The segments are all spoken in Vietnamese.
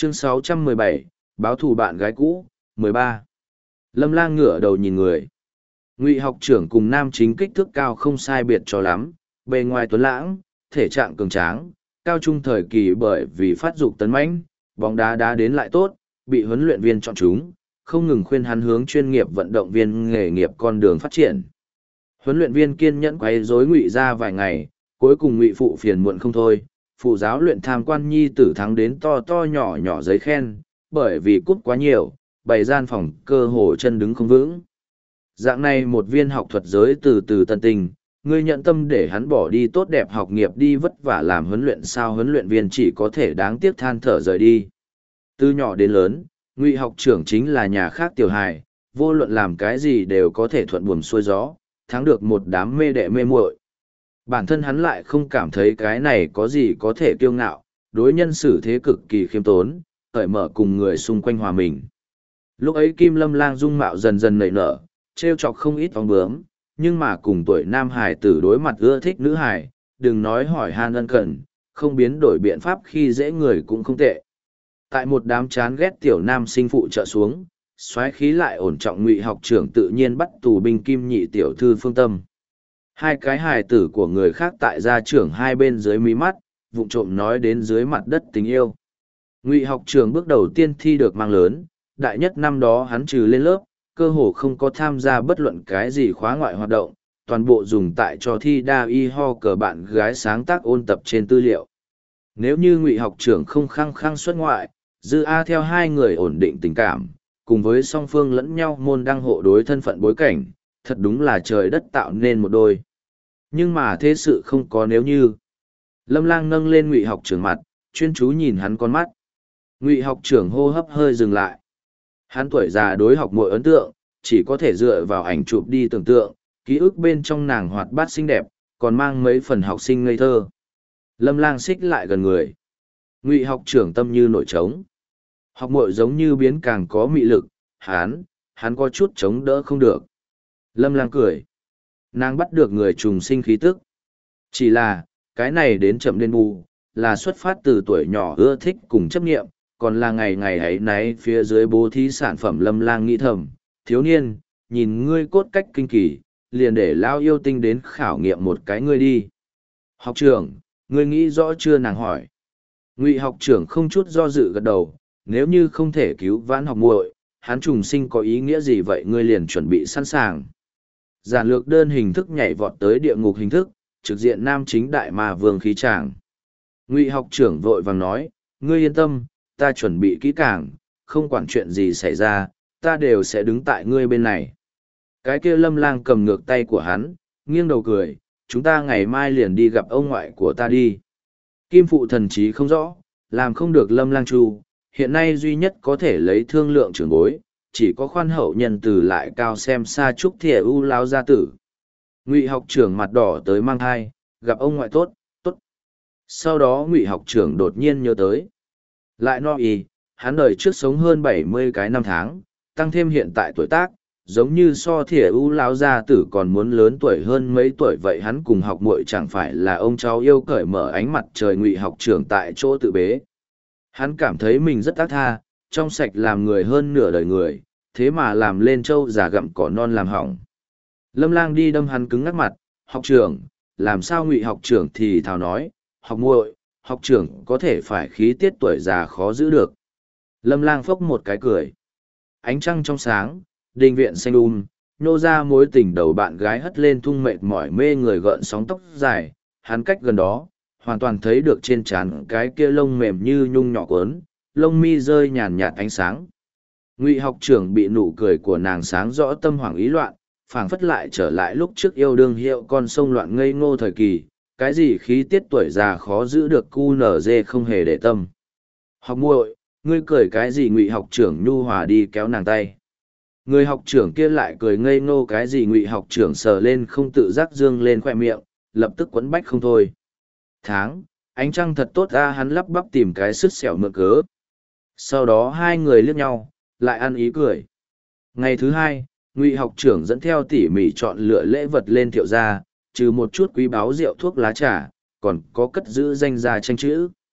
Chương 617, báo thù bạn gái cũ, 13. Lâm Lang ngửa đầu nhìn người. Ngụy học trưởng cùng nam chính kích thước cao không sai biệt cho lắm, bề ngoài tuấn lãng, thể trạng cường tráng, cao trung thời kỳ bởi vì phát dục tấn mãnh, bóng đá đá đến lại tốt, bị huấn luyện viên chọn chúng, không ngừng khuyên hắn hướng chuyên nghiệp vận động viên nghề nghiệp con đường phát triển. Huấn luyện viên kiên nhẫn quấy rối Ngụy ra vài ngày, cuối cùng Ngụy phụ phiền muộn không thôi, phụ giáo luyện tham quan nhi tử thắng đến to to nhỏ nhỏ giấy khen, bởi vì cút quá nhiều, bày gian phòng cơ hồ chân đứng không vững. Dạng này một viên học thuật giới từ từ tân tình, ngươi nhận tâm để hắn bỏ đi tốt đẹp học nghiệp đi vất vả làm huấn luyện sao huấn luyện viên chỉ có thể đáng tiếc than thở rời đi. Từ nhỏ đến lớn, Ngụy học trưởng chính là nhà khác tiểu hài, vô luận làm cái gì đều có thể thuận buồm xuôi gió, thắng được một đám mê đệ mê muội. Bản thân hắn lại không cảm thấy cái này có gì có thể kiêu ngạo, đối nhân xử thế cực kỳ khiêm tốn, cởi mở cùng người xung quanh hòa mình. Lúc ấy Kim Lâm Lang dung mạo dần dần nảy nở, trêu chọc không ít vòng bướm, nhưng mà cùng tuổi nam hải tử đối mặt ưa thích nữ hải, đừng nói hỏi han ân cần, không biến đổi biện pháp khi dễ người cũng không tệ. Tại một đám chán ghét tiểu nam sinh phụ trợ xuống, soái khí lại ổn trọng Ngụy học trưởng tự nhiên bắt tù binh Kim nhị tiểu thư Phương Tâm. Hai cái hài tử của người khác tại gia trưởng hai bên dưới mí mắt, vụng trộm nói đến dưới mặt đất tình yêu. Ngụy học trưởng bước đầu tiên thi được mang lớn, đại nhất năm đó hắn trừ lên lớp, cơ hồ không có tham gia bất luận cái gì khóa ngoại hoạt động, toàn bộ dùng tại cho thi đa y ho cờ bạn gái sáng tác ôn tập trên tư liệu. Nếu như Ngụy học trưởng không khăng khăng xuất ngoại, Dư A theo hai người ổn định tình cảm, cùng với song phương lẫn nhau môn đăng hộ đối thân phận bối cảnh, thật đúng là trời đất tạo nên một đôi. Nhưng mà thế sự không có nếu như. Lâm Lang nâng lên Ngụy học trưởng mặt, chuyên chú nhìn hắn con mắt. Ngụy học trưởng hô hấp hơi dừng lại. Hắn tuổi già đối học muội ấn tượng, chỉ có thể dựa vào ảnh chụp đi tưởng tượng, ký ức bên trong nàng hoạt bát xinh đẹp, còn mang mấy phần học sinh ngây thơ. Lâm Lang xích lại gần người. Ngụy học trưởng tâm như nổi trống. Học muội giống như biến càng có mị lực, hắn có chút chống đỡ không được. Lâm Lang cười. Nàng bắt được người trùng sinh khí tức. Chỉ là, cái này đến chậm đến bù, là xuất phát từ tuổi nhỏ ưa thích cùng chấp nghiệm, còn là ngày ngày ấy náy phía dưới bố thí sản phẩm. Lâm Lang nghĩ thầm, thiếu niên, nhìn ngươi cốt cách kinh kỳ, liền để lao yêu tinh đến khảo nghiệm một cái ngươi đi. Học trưởng, ngươi nghĩ rõ chưa nàng hỏi. Ngụy học trưởng không chút do dự gật đầu, nếu như không thể cứu vãn học muội, hắn trùng sinh có ý nghĩa gì vậy ngươi liền chuẩn bị sẵn sàng. Giản lược đơn hình thức nhảy vọt tới địa ngục hình thức, trực diện nam chính đại ma vương khí tràng. Ngụy học trưởng vội vàng nói, ngươi yên tâm, ta chuẩn bị kỹ càng, không quản chuyện gì xảy ra, ta đều sẽ đứng tại ngươi bên này. Cái kia Lâm Lang cầm ngược tay của hắn, nghiêng đầu cười, chúng ta ngày mai liền đi gặp ông ngoại của ta đi. Kim phụ thần trí không rõ, làm không được Lâm Lang chu, hiện nay duy nhất có thể lấy thương lượng trưởng bối, chỉ có khoan hậu nhân từ lại cao xem xa chúc thìa u lao gia tử. Ngụy học trưởng mặt đỏ tới mang thai, gặp ông ngoại tốt, tốt. Sau đó Ngụy học trưởng đột nhiên nhớ tới. Lại no y, hắn đời trước sống hơn 70 cái năm tháng, tăng thêm hiện tại tuổi tác, giống như so thìa u lao gia tử còn muốn lớn tuổi hơn mấy tuổi vậy hắn cùng học muội chẳng phải là ông cháu yêu cởi mở ánh mặt trời. Ngụy học trưởng tại chỗ tự bế. Hắn cảm thấy mình rất ác tha, trong sạch làm người hơn nửa đời người, thế mà làm lên trâu già gặm cỏ non làm hỏng. Lâm Lang đi đâm hắn cứng ngắc mặt, học trưởng, làm sao Ngụy học trưởng thì thào nói, học muội, học trưởng có thể phải khí tiết tuổi già khó giữ được. Lâm Lang phốc một cái cười. Ánh trăng trong sáng, đình viện xanh nhô ra mối tình đầu bạn gái hất lên thung mệt mỏi mê người gợn sóng tóc dài, hắn cách gần đó, hoàn toàn thấy được trên trán cái kia lông mềm như nhung nhỏ cuốn, lông mi rơi nhàn nhạt ánh sáng. Ngụy học trưởng bị nụ cười của nàng sáng rõ tâm hoảng ý loạn, phảng phất lại trở lại lúc trước yêu đương hiệu con sông loạn ngây ngô thời kỳ, cái gì khí tiết tuổi già khó giữ được cu nở dê không hề để tâm. Học muội, ngươi cười cái gì? Ngụy học trưởng nhu hòa đi kéo nàng tay. Người học trưởng kia lại cười ngây ngô cái gì? Ngụy học trưởng sờ lên không tự giác dương lên khoe miệng, lập tức quấn bách không thôi. Ánh trăng thật tốt ra, hắn lắp bắp tìm cái sứt xẻo mượn cớ. Sau đó hai người liếc nhau, lại ăn ý cười. Ngày thứ hai, Ngụy học trưởng dẫn theo tỉ mỉ chọn lựa lễ vật lên Thiệu gia, trừ một chút quý báu rượu thuốc lá trà, còn có cất giữ danh gia tranh chữ.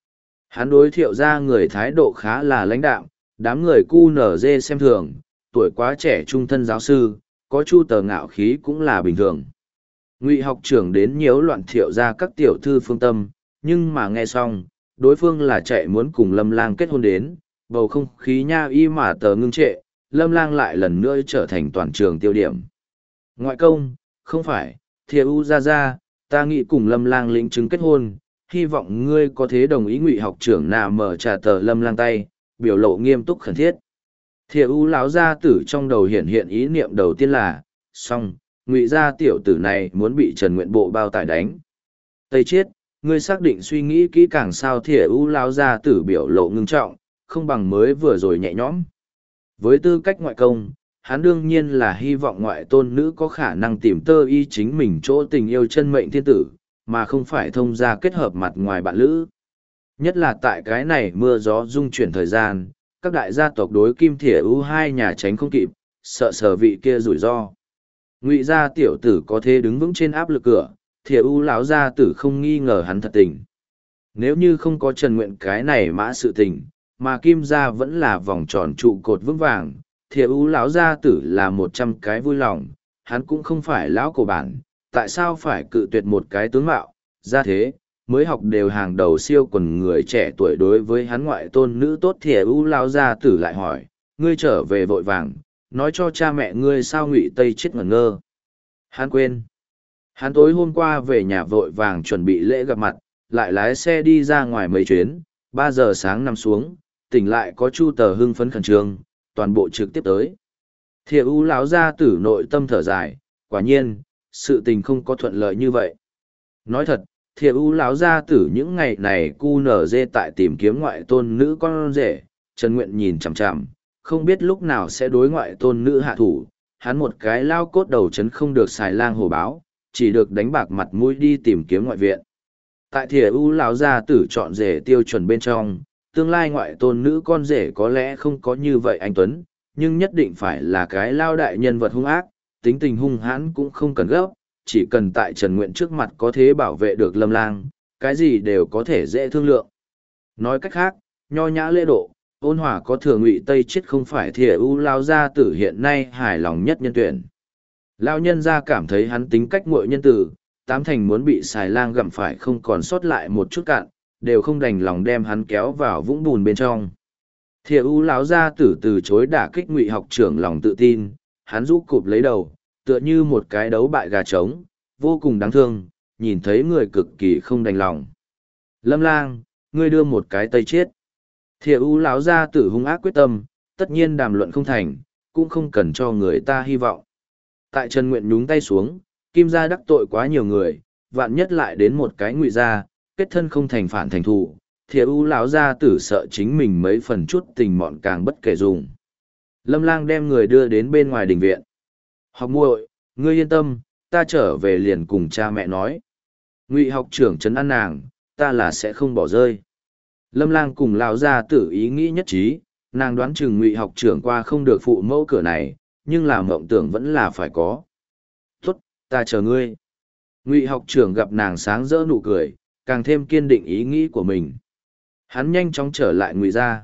Hắn đối Thiệu gia người thái độ khá là lãnh đạm, đám người cu nở dê xem thường, tuổi quá trẻ trung thân giáo sư, có chu tờ ngạo khí cũng là bình thường. Ngụy học trưởng đến nhiễu loạn Thiệu gia các tiểu thư phương tâm, nhưng mà nghe xong, đối phương là chạy muốn cùng Lâm Lang kết hôn đến, bầu không khí nha y mà tờ ngưng trệ, Lâm Lang lại lần nữa trở thành toàn trường tiêu điểm. Ngoại công, không phải, Thiệu gia, ta nghĩ cùng Lâm Lang lĩnh chứng kết hôn, hy vọng ngươi có thế đồng ý. Ngụy học trưởng nào mở trà tờ Lâm Lang tay, biểu lộ nghiêm túc khẩn thiết. Thiệu lão gia tử trong đầu hiện ý niệm đầu tiên là, xong, Ngụy gia tiểu tử này muốn bị Trần Nguyện Bộ bao tải đánh. Tây Chiết, ngươi xác định suy nghĩ kỹ càng sao? Thiệu lão gia tử biểu lộ ngưng trọng, không bằng mới vừa rồi nhẹ nhõm. Với tư cách ngoại công, hắn đương nhiên là hy vọng ngoại tôn nữ có khả năng tìm tơ y chính mình chỗ tình yêu chân mệnh thiên tử, mà không phải thông gia kết hợp mặt ngoài bạn lữ. Nhất là tại cái này mưa gió dung chuyển thời gian, các đại gia tộc đối Kim Thiệu ưu hai nhà tránh không kịp, sợ sở vị kia rủi ro. Ngụy gia tiểu tử có thể đứng vững trên áp lực cửa, Thiệu ưu lão gia tử không nghi ngờ hắn thật tình. Nếu như không có Trần Nguyện cái này mã sự tình, mà Kim gia vẫn là vòng tròn trụ cột vững vàng, Thiệu ưu lão gia tử là 100 cái vui lòng, hắn cũng không phải lão cổ bản, tại sao phải cự tuyệt một cái tướng mạo, ra thế, mới học đều hàng đầu siêu quần người trẻ tuổi đối với hắn ngoại tôn nữ tốt. Thiệu ưu lão gia tử lại hỏi, ngươi trở về vội vàng, nói cho cha mẹ ngươi sao? Ngụy Tây chết ngẩn ngơ. Hắn quên. Hắn tối hôm qua về nhà vội vàng chuẩn bị lễ gặp mặt, lại lái xe đi ra ngoài mấy chuyến, 3 giờ sáng nằm xuống, tỉnh lại có Chu Tờ hưng phấn khẩn trương, toàn bộ trực tiếp tới. Thiệu ưu lão gia tử nội tâm thở dài, quả nhiên, sự tình không có thuận lợi như vậy. Nói thật, Thiệu ưu lão gia tử những ngày này cu nở dê tại tìm kiếm ngoại tôn nữ con rể, Trần Nguyện nhìn chằm chằm, không biết lúc nào sẽ đối ngoại tôn nữ hạ thủ, hắn một cái lao cốt đầu chấn không được xài lang hổ báo, chỉ được đánh bạc mặt mũi đi tìm kiếm ngoại viện. Tại Thiệu ưu lão gia tử chọn rể tiêu chuẩn bên trong, tương lai ngoại tôn nữ con rể có lẽ không có như vậy anh Tuấn, nhưng nhất định phải là cái lao đại nhân vật hung ác, tính tình hung hãn cũng không cần gấp, chỉ cần tại Trần Nguyện trước mặt có thể bảo vệ được Lâm Lang, cái gì đều có thể dễ thương lượng. Nói cách khác, nho nhã lễ độ, ôn hòa có thừa. Ngụy Tây chết không phải Thiệu ưu lao gia tử hiện nay hài lòng nhất nhân tuyển. Lao nhân gia cảm thấy hắn tính cách nguội nhân tử, tám thành muốn bị xài lang gặm phải không còn sót lại một chút cạn, đều không đành lòng đem hắn kéo vào vũng bùn bên trong. Thiệu ưu lão gia tử từ chối đả kích Ngụy học trưởng lòng tự tin, hắn rũ cụp lấy đầu, tựa như một cái đấu bại gà trống, vô cùng đáng thương, nhìn thấy người cực kỳ không đành lòng. Lâm Lang, ngươi đưa một cái Tây Chiết. Thiệu ưu lão gia tử hung ác quyết tâm, tất nhiên đàm luận không thành, cũng không cần cho người ta hy vọng. Tại Trần Nguyện nhúng tay xuống, Kim gia đắc tội quá nhiều người, vạn nhất lại đến một cái Ngụy gia, kết thân không thành phản thành thù, Thiệu ưu lão gia tử sợ chính mình mấy phần chút tình mọn càng bất kể dùng. Lâm Lang đem người đưa đến bên ngoài đình viện. Học muội, ngươi yên tâm, ta trở về liền cùng cha mẹ nói. Ngụy học trưởng trấn an nàng, ta là sẽ không bỏ rơi. Lâm Lang cùng lão gia tử ý nghĩ nhất trí, nàng đoán chừng Ngụy học trưởng qua không được phụ mẫu cửa này, nhưng là mộng tưởng vẫn là phải có. Tốt, ta chờ ngươi. Ngụy học trưởng gặp nàng sáng rỡ nụ cười, càng thêm kiên định ý nghĩ của mình. Hắn nhanh chóng trở lại Ngụy gia.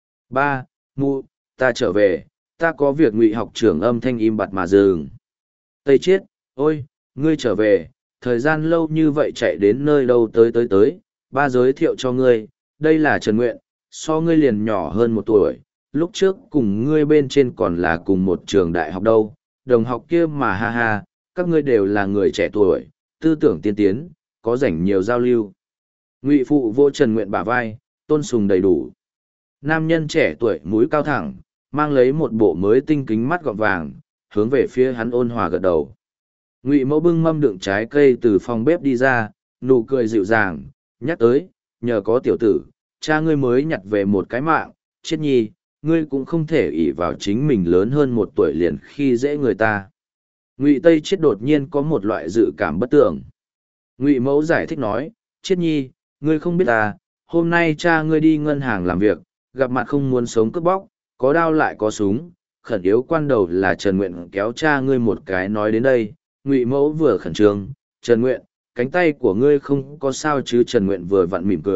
Ba, mụ, ta trở về, ta có việc. Ngụy học trưởng âm thanh im bặt mà dừng. Tây Chiết, ôi, ngươi trở về, thời gian lâu như vậy chạy đến nơi đâu tới, ba giới thiệu cho ngươi, đây là Trần Nguyện, so ngươi liền nhỏ hơn 1 tuổi, lúc trước cùng ngươi bên trên còn là cùng một trường đại học đâu, đồng học kia mà ha ha, các ngươi đều là người trẻ tuổi, tư tưởng tiên tiến, có rảnh nhiều giao lưu. Ngụy phụ vô Trần Nguyện bả vai, tôn sùng đầy đủ. Nam nhân trẻ tuổi mũi cao thẳng, mang lấy một bộ mới tinh kính mắt gọt vàng, hướng về phía hắn ôn hòa gật đầu. Ngụy mẫu bưng mâm đựng trái cây từ phòng bếp đi ra, nụ cười dịu dàng, nhắc tới, nhờ có tiểu tử, cha ngươi mới nhặt về một cái mạng, chết nhi, ngươi cũng không thể ỷ vào chính mình lớn hơn 1 tuổi liền khi dễ người ta. Ngụy Tây Chiết đột nhiên có một loại dự cảm bất tưởng. Ngụy mẫu giải thích nói, Chiết nhi, ngươi không biết ta, hôm nay cha ngươi đi ngân hàng làm việc, gặp mặt không muốn sống cướp bóc, có đao lại có súng, khẩn yếu quan đầu là Trần Nguyện kéo cha ngươi một cái nói đến đây. Ngụy mẫu vừa khẩn trương, Trần Nguyện, cánh tay của ngươi không có sao chứ? Trần Nguyện vừa vặn mỉm cười,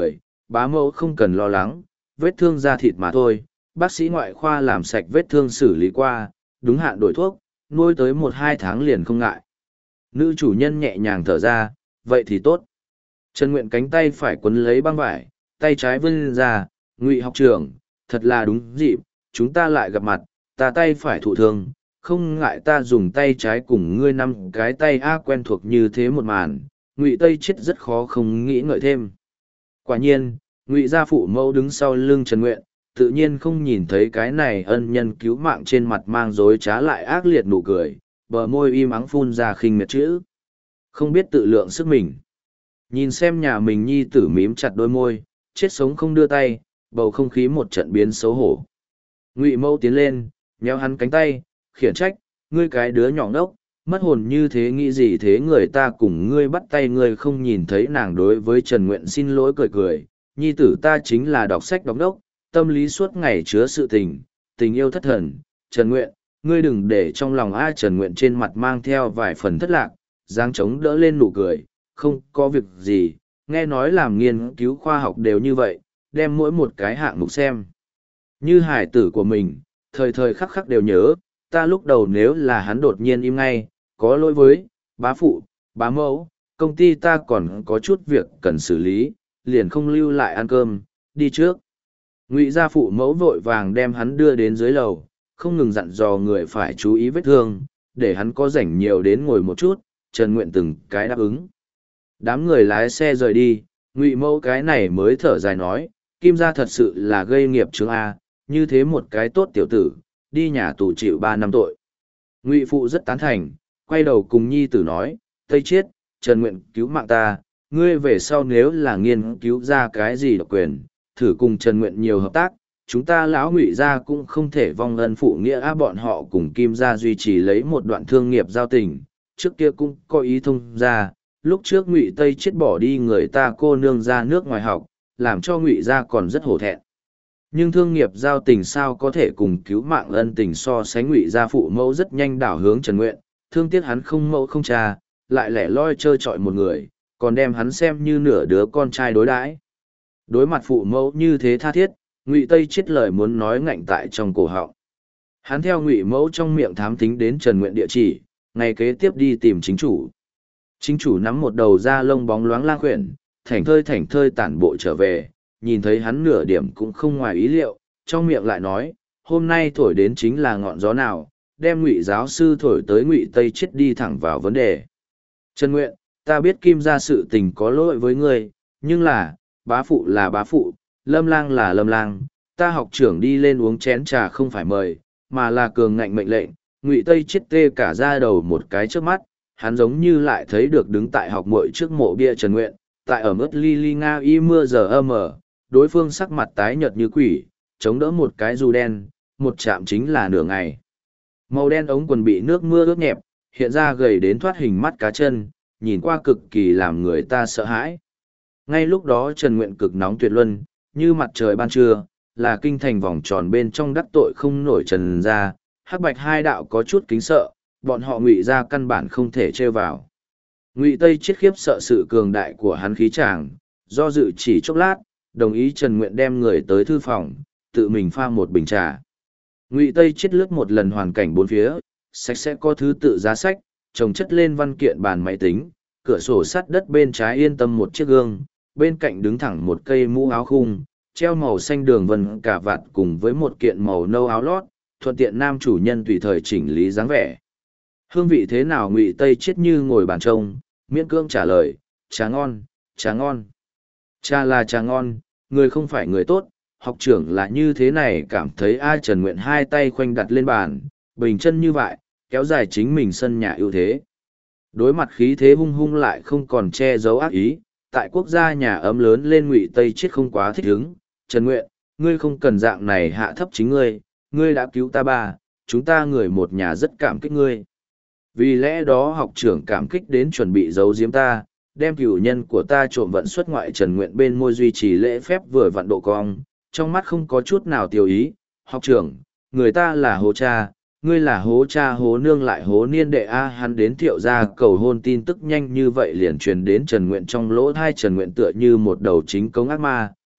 bá mẫu không cần lo lắng, vết thương da thịt mà thôi, bác sĩ ngoại khoa làm sạch vết thương xử lý qua, đúng hạn đổi thuốc, nuôi tới 1-2 tháng liền không ngại. Nữ chủ nhân nhẹ nhàng thở ra, vậy thì tốt. Trần Nguyện cánh tay phải quấn lấy băng vải, tay trái vươn ra, Ngụy học trưởng, thật là đúng dịp, chúng ta lại gặp mặt, ta tay phải thụ thương, không ngại ta dùng tay trái cùng ngươi năm cái tay quen thuộc như thế một màn, Ngụy Tây chết rất khó không nghĩ ngợi thêm. Quả nhiên, Ngụy gia phụ mẫu đứng sau lưng Trần Nguyện, tự nhiên không nhìn thấy cái này ân nhân cứu mạng trên mặt mang dối trá lại ác liệt nụ cười, bờ môi im ắng phun ra khinh miệt chữ. Không biết tự lượng sức mình. Nhìn xem nhà mình nhi tử mím chặt đôi môi, chết sống không đưa tay, bầu không khí một trận biến xấu hổ. Ngụy Mẫu tiến lên, nhéo hắn cánh tay, khiển trách, ngươi cái đứa nhỏ ngốc, mất hồn như thế nghĩ gì thế, người ta cùng ngươi bắt tay ngươi không nhìn thấy. Nàng đối với Trần Nguyện xin lỗi cười cười, nhi tử ta chính là đọc sách đọc đốc, tâm lý suốt ngày chứa sự tình yêu thất thần. Trần Nguyện, ngươi đừng để trong lòng Trần Nguyện trên mặt mang theo vài phần thất lạc, giang trống đỡ lên nụ cười, không có việc gì, nghe nói làm nghiên cứu khoa học đều như vậy, đem mỗi một cái hạng mục xem như hải tử của mình, thời thời khắc khắc đều nhớ. Ta lúc đầu nếu là hắn đột nhiên im ngay, có lỗi với bá phụ, bá mẫu, công ty ta còn có chút việc cần xử lý, liền không lưu lại ăn cơm, đi trước. Ngụy gia phụ mẫu vội vàng đem hắn đưa đến dưới lầu, không ngừng dặn dò người phải chú ý vết thương, để hắn có rảnh nhiều đến ngồi một chút. Trần Nguyện từng cái đáp ứng. Đám người lái xe rời đi, Ngụy Mẫu cái này mới thở dài nói, Kim gia thật sự là gây nghiệp chướng A, như thế một cái tốt tiểu tử, đi nhà tù chịu 3 năm tội. Ngụy Phụ rất tán thành, quay đầu cùng nhi tử nói, Tây Chiết, Trần Nguyện cứu mạng ta, ngươi về sau nếu là nghiên cứu ra cái gì độc quyền, thử cùng Trần Nguyện nhiều hợp tác, chúng ta lão Ngụy gia cũng không thể vong ân phụ nghĩa. Bọn họ cùng Kim gia duy trì lấy một đoạn thương nghiệp giao tình, trước kia cũng có ý thông ra, lúc trước Ngụy Tây Chiết bỏ đi người ta cô nương ra nước ngoài học, làm cho Ngụy gia còn rất hổ thẹn. Nhưng thương nghiệp giao tình sao có thể cùng cứu mạng ân tình so sánh. Ngụy gia phụ mẫu rất nhanh đảo hướng Trần Nguyện, thương tiếc hắn không mẫu không cha, lại lẻ loi trơ trọi một người, còn đem hắn xem như nửa đứa con trai đối đãi. Đối mặt phụ mẫu như thế tha thiết, Ngụy Tây Chiết lời muốn nói ngạnh tại trong cổ họng. Hắn theo Ngụy Mẫu trong miệng thám thính đến Trần Nguyện địa chỉ, ngày kế tiếp đi tìm chính chủ. Chính chủ nắm một đầu da lông bóng loáng lang khuyển, thảnh thơi tản bộ trở về, nhìn thấy hắn nửa điểm cũng không ngoài ý liệu, trong miệng lại nói, hôm nay thổi đến chính là ngọn gió nào, đem Ngụy giáo sư thổi tới. Ngụy Tây Chiết đi thẳng vào vấn đề. Trần Nguyện, ta biết Kim gia sự tình có lỗi với ngươi, nhưng là, bá phụ là bá phụ, Lâm lang là Lâm lang, ta học trưởng đi lên uống chén trà không phải mời, mà là cường ngạnh mệnh lệnh. Ngụy Tây Chiết tê cả da đầu một cái trước mắt, hắn giống như lại thấy được đứng tại học muội trước mộ bia Trần Nguyện, tại ở mức ly nga y mưa giờ âm ở, đối phương sắc mặt tái nhợt như quỷ, chống đỡ một cái dù đen, một chạm chính là nửa ngày. Màu đen ống quần bị nước mưa ướt nhẹp, hiện ra gầy đến thoát hình mắt cá chân, nhìn qua cực kỳ làm người ta sợ hãi. Ngay lúc đó Trần Nguyện cực nóng tuyệt luân, như mặt trời ban trưa, là kinh thành vòng tròn bên trong đắc tội không nổi Trần gia, hắc bạch hai đạo có chút kính sợ, bọn họ Ngụy gia căn bản không thể trêu vào. Ngụy Tây Chiết khiếp sợ sự cường đại của hắn khí tràng, do dự chỉ chốc lát, đồng ý Trần Nguyện đem người tới thư phòng, tự mình pha một bình trà. Ngụy Tây Chiết lướt một lần hoàn cảnh bốn phía, sạch sẽ có thứ tự giá sách, chồng chất lên văn kiện bàn máy tính, cửa sổ sắt đất bên trái yên tâm một chiếc gương, bên cạnh đứng thẳng một cây mũ áo khung, treo màu xanh đường vân cả vạt cùng với một kiện màu nâu áo lót, thuận tiện nam chủ nhân tùy thời chỉnh lý dáng vẻ. Hương vị thế nào? Ngụy Tây Chiết như ngồi bàn trông, miễn cưỡng trả lời, trà ngon, trà ngon. Trà là trà ngon, người không phải người tốt, học trưởng là như thế này. Cảm thấy ai? Trần Nguyện hai tay khoanh đặt lên bàn, bình chân như vậy, kéo dài chính mình sân nhà ưu thế. Đối mặt khí thế hung hung lại không còn che giấu ác ý, tại quốc gia nhà ấm lớn lên Ngụy Tây Chiết không quá thích ứng. Trần Nguyện, ngươi không cần dạng này hạ thấp chính ngươi đã cứu ta ba, chúng ta người một nhà rất cảm kích ngươi. Vì lẽ đó học trưởng cảm kích đến chuẩn bị giấu giếm ta, đem cửu nhân của ta trộm vận xuất ngoại. Trần Nguyện bên môi duy trì lễ phép vừa vặn độ cong, trong mắt không có chút nào tiêu ý. Học trưởng, người ta là hố cha, ngươi là hố cha hố nương lại hố niên đệ a. Hắn đến Thiệu gia cầu hôn tin tức nhanh như vậy liền truyền đến Trần Nguyện trong lỗ tai. Trần Nguyện tựa như một đầu chính cống ác ma,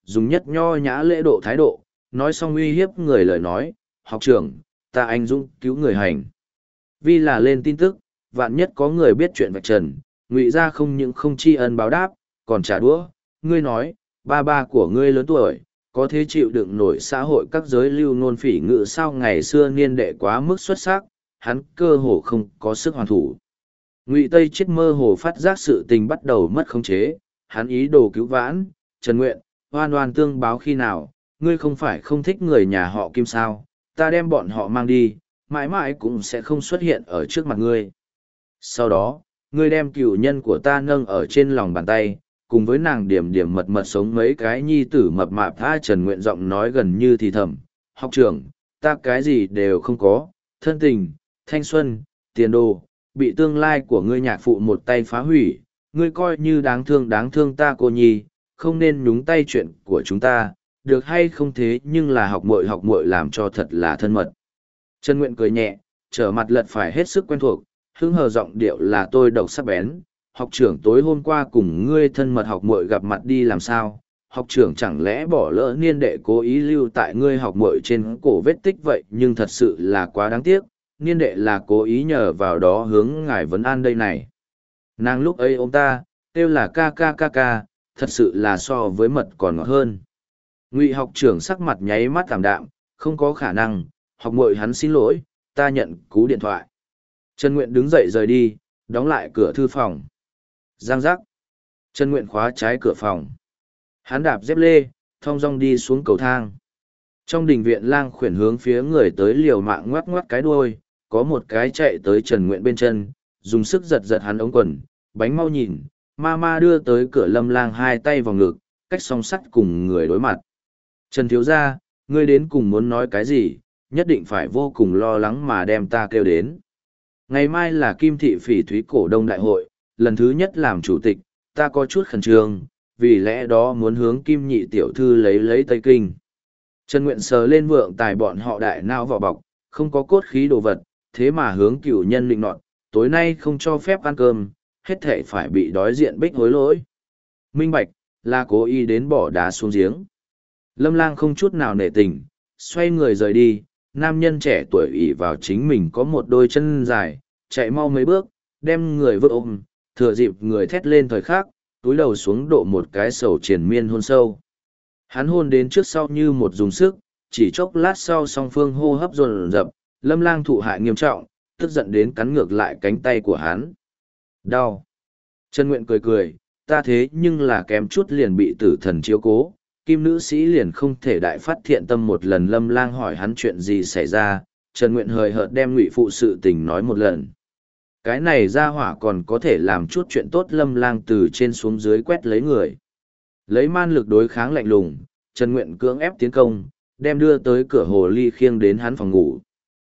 dùng nhất nho nhã lễ độ thái độ, nói xong uy hiếp người lời nói, học trưởng, ta anh dũng cứu người hành. Vì là lên tin tức, vạn nhất có người biết chuyện vạch trần, Ngụy gia không những không tri ân báo đáp, còn trả đũa, ngươi nói, ba ba của ngươi lớn tuổi, có thể chịu đựng nổi xã hội các giới lưu nôn phỉ ngự sao ngày xưa niên đệ quá mức xuất sắc, hắn cơ hồ không có sức hoàn thủ. Ngụy Tây Chiết mơ hồ phát giác sự tình bắt đầu mất khống chế, hắn ý đồ cứu vãn, Trần Nguyện, oan oan tương báo khi nào, ngươi không phải không thích người nhà họ Kim sao, ta đem bọn họ mang đi, mãi mãi cũng sẽ không xuất hiện ở trước mặt ngươi. Sau đó, ngươi đem cựu nhân của ta nâng ở trên lòng bàn tay, cùng với nàng điểm điểm mật mật sống mấy cái nhi tử mập mạp tha. Trần Nguyện giọng nói gần như thì thầm, học trưởng, ta cái gì đều không có, thân tình, thanh xuân, tiền đồ, bị tương lai của ngươi nhạc phụ một tay phá hủy, ngươi coi như đáng thương ta cô nhi, không nên nhúng tay chuyện của chúng ta, được hay không thế nhưng là học muội làm cho thật là thân mật. Trần Nguyện cười nhẹ, trở mặt lật phải hết sức quen thuộc, hứng hờ giọng điệu là tôi độc sắc bén, học trưởng tối hôm qua cùng ngươi thân mật học muội gặp mặt đi làm sao, học trưởng chẳng lẽ bỏ lỡ niên đệ cố ý lưu tại ngươi học muội trên cổ vết tích vậy nhưng thật sự là quá đáng tiếc, niên đệ là cố ý nhờ vào đó hướng ngài vấn an đây này. Nàng lúc ấy ông ta, kêu là ca, thật sự là so với mật còn ngọt hơn. Ngụy học trưởng sắc mặt nháy mắt tạm đạm, không có khả năng, học muội hắn xin lỗi, ta nhận cú điện thoại. Trần Nguyện đứng dậy rời đi, đóng lại cửa thư phòng. Giang giác. Trần Nguyện khóa trái cửa phòng. Hắn đạp dép lê, thong dong đi xuống cầu thang. Trong đình viện lang khuyển hướng phía người tới liều mạng ngoắc ngoắc cái đuôi, có một cái chạy tới Trần Nguyện bên chân, dùng sức giật giật hắn ống quần, bánh mau nhìn, ma đưa tới cửa Lâm Lang hai tay vào ngực, cách song sắt cùng người đối mặt. Trần thiếu gia, ngươi đến cùng muốn nói cái gì, nhất định phải vô cùng lo lắng mà đem ta kêu đến. Ngày mai là Kim Thị Phỉ Thúy cổ đông đại hội, lần thứ nhất làm chủ tịch, ta có chút khẩn trương, vì lẽ đó muốn hướng Kim Nhị tiểu thư lấy Tây Kinh. Trần Nguyện sờ lên vượng tài bọn họ đại nao vỏ bọc, không có cốt khí đồ vật, thế mà hướng cửu nhân định nọt, tối nay không cho phép ăn cơm, hết thể phải bị đối diện bích hối lỗi. Minh bạch, là cố ý đến bỏ đá xuống giếng. Lâm Lang không chút nào nể tình, xoay người rời đi, nam nhân trẻ tuổi ỷ vào chính mình có một đôi chân dài, chạy mau mấy bước, đem người vứt ôm, thừa dịp người thét lên thời khắc, túi đầu xuống độ một cái sầu triền miên hôn sâu. Hắn hôn đến trước sau như một dùng sức, chỉ chốc lát sau song phương hô hấp dồn dập, Lâm Lang thụ hại nghiêm trọng, tức giận đến cắn ngược lại cánh tay của hắn. Đau. Trần Nguyện cười, ta thế nhưng là kém chút liền bị tử thần chiếu cố, Kim nữ sĩ liền không thể đại phát thiện tâm một lần. Lâm Lang hỏi hắn chuyện gì xảy ra, Trần Nguyện hời hợt đem Ngụy phụ sự tình nói một lần. Cái này ra hỏa còn có thể làm chút chuyện tốt. Lâm Lang từ trên xuống dưới quét lấy người. Lấy man lực đối kháng lạnh lùng, Trần Nguyện cưỡng ép tiến công, đem đưa tới cửa hồ ly khiêng đến hắn phòng ngủ.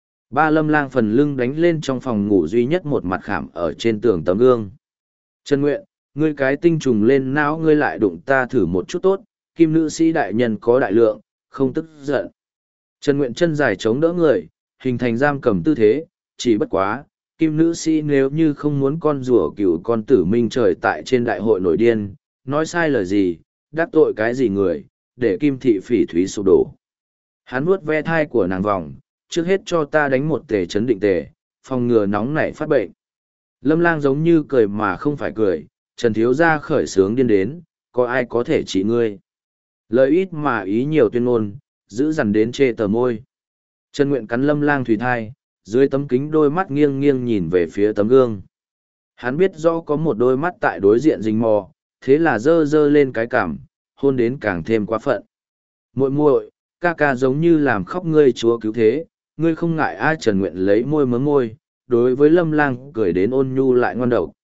Ba Lâm Lang phần lưng đánh lên trong phòng ngủ duy nhất một mặt khảm ở trên tường tấm gương. Trần Nguyện, ngươi cái tinh trùng lên não ngươi lại đụng ta thử một chút tốt, Kim nữ sĩ đại nhân có đại lượng, không tức giận. Trần Nguyện chân dài chống đỡ người, hình thành giam cầm tư thế, chỉ bất quá, Kim nữ sĩ nếu như không muốn con rùa cựu con tử minh trời tại trên đại hội nổi điên, nói sai lời gì, đắc tội cái gì người, để Kim Thị Phỉ Thúy sụp đổ. Hắn vuốt ve thai của nàng vòng, trước hết cho ta đánh một tề chấn định tề, phòng ngừa nóng nảy phát bệnh. Lâm Lang giống như cười mà không phải cười, Trần thiếu gia khởi sướng điên đến, có ai có thể trị ngươi. Lời ít mà ý nhiều tuyên ngôn, giữ dằn đến chê tờ môi. Trần Nguyện cắn Lâm Lang thủy thai, dưới tấm kính đôi mắt nghiêng nghiêng nhìn về phía tấm gương. Hắn biết rõ có một đôi mắt tại đối diện rình mò, thế là dơ lên cái cằm, hôn đến càng thêm quá phận. Muội muội, ca giống như làm khóc ngươi chúa cứu thế, ngươi không ngại ai. Trần Nguyện lấy môi mớm môi, đối với Lâm Lang cười đến ôn nhu lại ngon độc.